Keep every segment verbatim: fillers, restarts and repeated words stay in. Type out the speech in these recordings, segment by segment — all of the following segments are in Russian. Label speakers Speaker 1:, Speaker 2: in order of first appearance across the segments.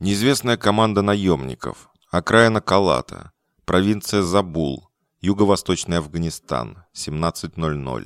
Speaker 1: Неизвестная команда наемников. Окраина Калата. Провинция Забул. Юго-восточный Афганистан. семнадцать ноль ноль.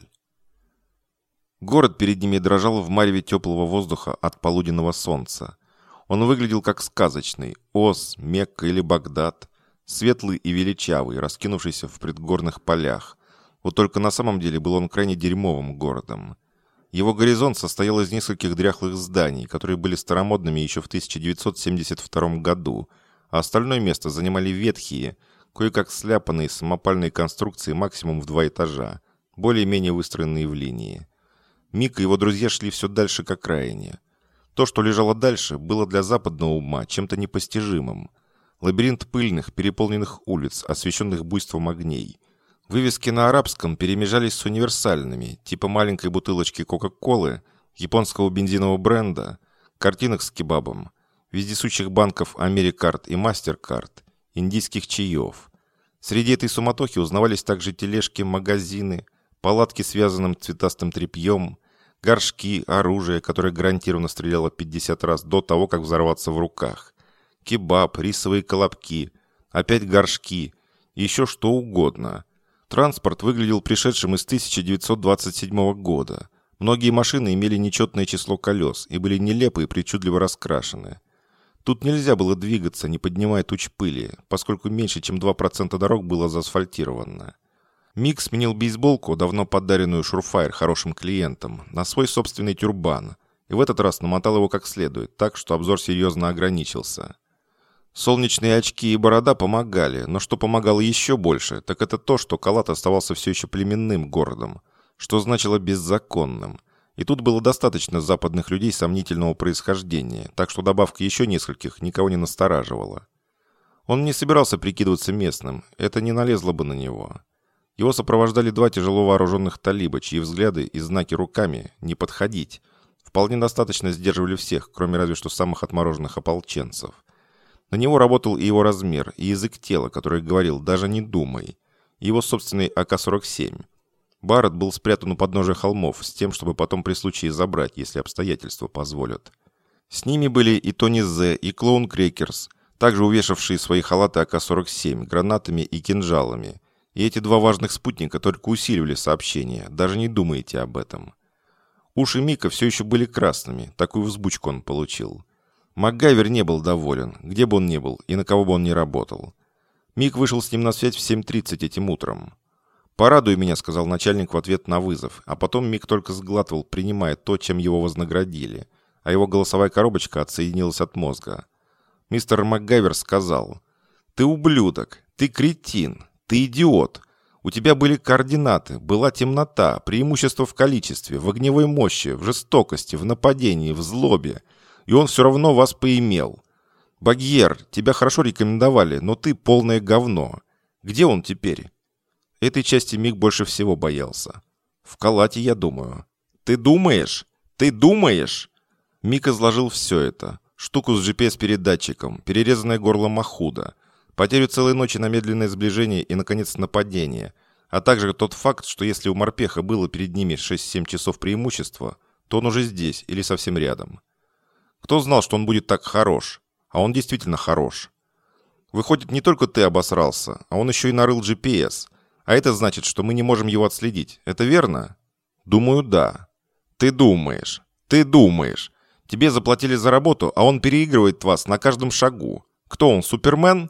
Speaker 1: Город перед ними дрожал в мареве теплого воздуха от полуденного солнца. Он выглядел как сказочный Оз, Мекка или Багдад, светлый и величавый, раскинувшийся в предгорных полях. Вот только на самом деле был он крайне дерьмовым городом. Его горизонт состоял из нескольких дряхлых зданий, которые были старомодными еще в тысяча девятьсот семьдесят втором году, а остальное место занимали ветхие, кое-как сляпанные самопальные конструкции максимум в два этажа, более-менее выстроенные в линии. Мик и его друзья шли все дальше к окраине. То, что лежало дальше, было для западного ума чем-то непостижимым. Лабиринт пыльных, переполненных улиц, освещенных буйством огней. Вывески на арабском перемежались с универсальными, типа маленькой бутылочки Кока-Колы, японского бензинового бренда, картинок с кебабом, вездесущих банков Америкард и Мастеркард, индийских чаев. Среди этой суматохи узнавались также тележки, магазины, палатки с вязаным цветастым тряпьем, горшки, оружие, которое гарантированно стреляло пятьдесят раз до того, как взорваться в руках, кебаб, рисовые колобки, опять горшки, и еще что угодно. Транспорт выглядел пришедшим из тысяча девятьсот двадцать седьмого года. Многие машины имели нечетное число колес и были нелепо и причудливо раскрашены. Тут нельзя было двигаться, не поднимая туч пыли, поскольку меньше чем два процента дорог было заасфальтировано. Мик сменил бейсболку, давно подаренную Шурфайр хорошим клиентам, на свой собственный тюрбан, и в этот раз намотал его как следует, так что обзор серьезно ограничился. Солнечные очки и борода помогали, но что помогало еще больше, так это то, что Калат оставался все еще племенным городом, что значило беззаконным. И тут было достаточно западных людей сомнительного происхождения, так что добавка еще нескольких никого не настораживала. Он не собирался прикидываться местным, это не налезло бы на него. Его сопровождали два тяжело вооруженных талиба, чьи взгляды и знаки руками «не подходить» вполне достаточно сдерживали всех, кроме разве что самых отмороженных ополченцев. На него работал и его размер, и язык тела, который говорил «даже не думай», и его собственный А К сорок семь. Барретт был спрятан у подножия холмов с тем, чтобы потом при случае забрать, если обстоятельства позволят. С ними были и Тони З, и Клоун Крекерс, также увешавшие свои халаты А К сорок семь гранатами и кинжалами. И эти два важных спутника только усиливали сообщение, даже не думайте об этом. Уши Мика все еще были красными, такую взбучку он получил. МакГайвер не был доволен, где бы он ни был и на кого бы он ни работал. Мик вышел с ним на связь в семь тридцать этим утром. «Порадуй меня», — сказал начальник в ответ на вызов, а потом Мик только сглатывал, принимая то, чем его вознаградили, а его голосовая коробочка отсоединилась от мозга. Мистер МакГайвер сказал: «Ты ублюдок, ты кретин, ты идиот. У тебя были координаты, была темнота, преимущество в количестве, в огневой мощи, в жестокости, в нападении, в злобе. И он все равно вас поимел. Багьер, тебя хорошо рекомендовали, но ты полное говно. Где он теперь?» Этой части Мик больше всего боялся. «В Калате, я думаю». «Ты думаешь? Ты думаешь?» Мик изложил все это. Штуку с джи пи эс-передатчиком, перерезанное горло Махуда, потерю целой ночи на медленное сближение и, наконец, нападение, а также тот факт, что если у морпеха было перед ними шесть-семь часов преимущества, то он уже здесь или совсем рядом. Кто знал, что он будет так хорош? А он действительно хорош. Выходит, не только ты обосрался, а он еще и нарыл джи пи эс. А это значит, что мы не можем его отследить. Это верно? Думаю, да. Ты думаешь. Ты думаешь. Тебе заплатили за работу, а он переигрывает вас на каждом шагу. Кто он, Супермен?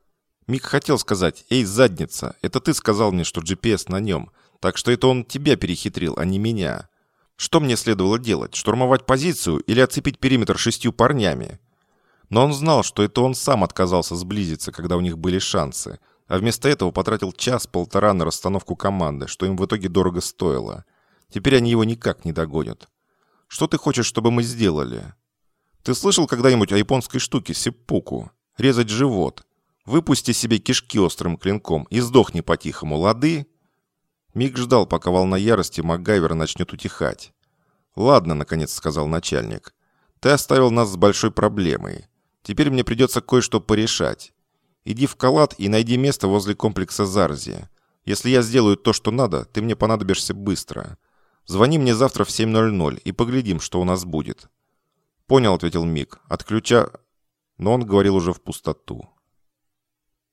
Speaker 1: Мик хотел сказать: «Эй, задница, это ты сказал мне, что джи пи эс на нем. Так что это он тебя перехитрил, а не меня. Что мне следовало делать? Штурмовать позицию или оцепить периметр шестью парнями?» Но он знал, что это он сам отказался сблизиться, когда у них были шансы, а вместо этого потратил час-полтора на расстановку команды, что им в итоге дорого стоило. Теперь они его никак не догонят. «Что ты хочешь, чтобы мы сделали?» «Ты слышал когда-нибудь о японской штуке сиппуку? Резать живот. Выпусти себе кишки острым клинком и сдохни по-тихому, лады?» Мик ждал, пока волна ярости МакГайвера начнет утихать. «Ладно», — наконец сказал начальник. «Ты оставил нас с большой проблемой. Теперь мне придется кое-что порешать. Иди в Калат и найди место возле комплекса Зарзи. Если я сделаю то, что надо, ты мне понадобишься быстро. Звони мне завтра в семь ноль ноль и поглядим, что у нас будет». «Понял», — ответил Мик. «От ключа...» Но он говорил уже в пустоту.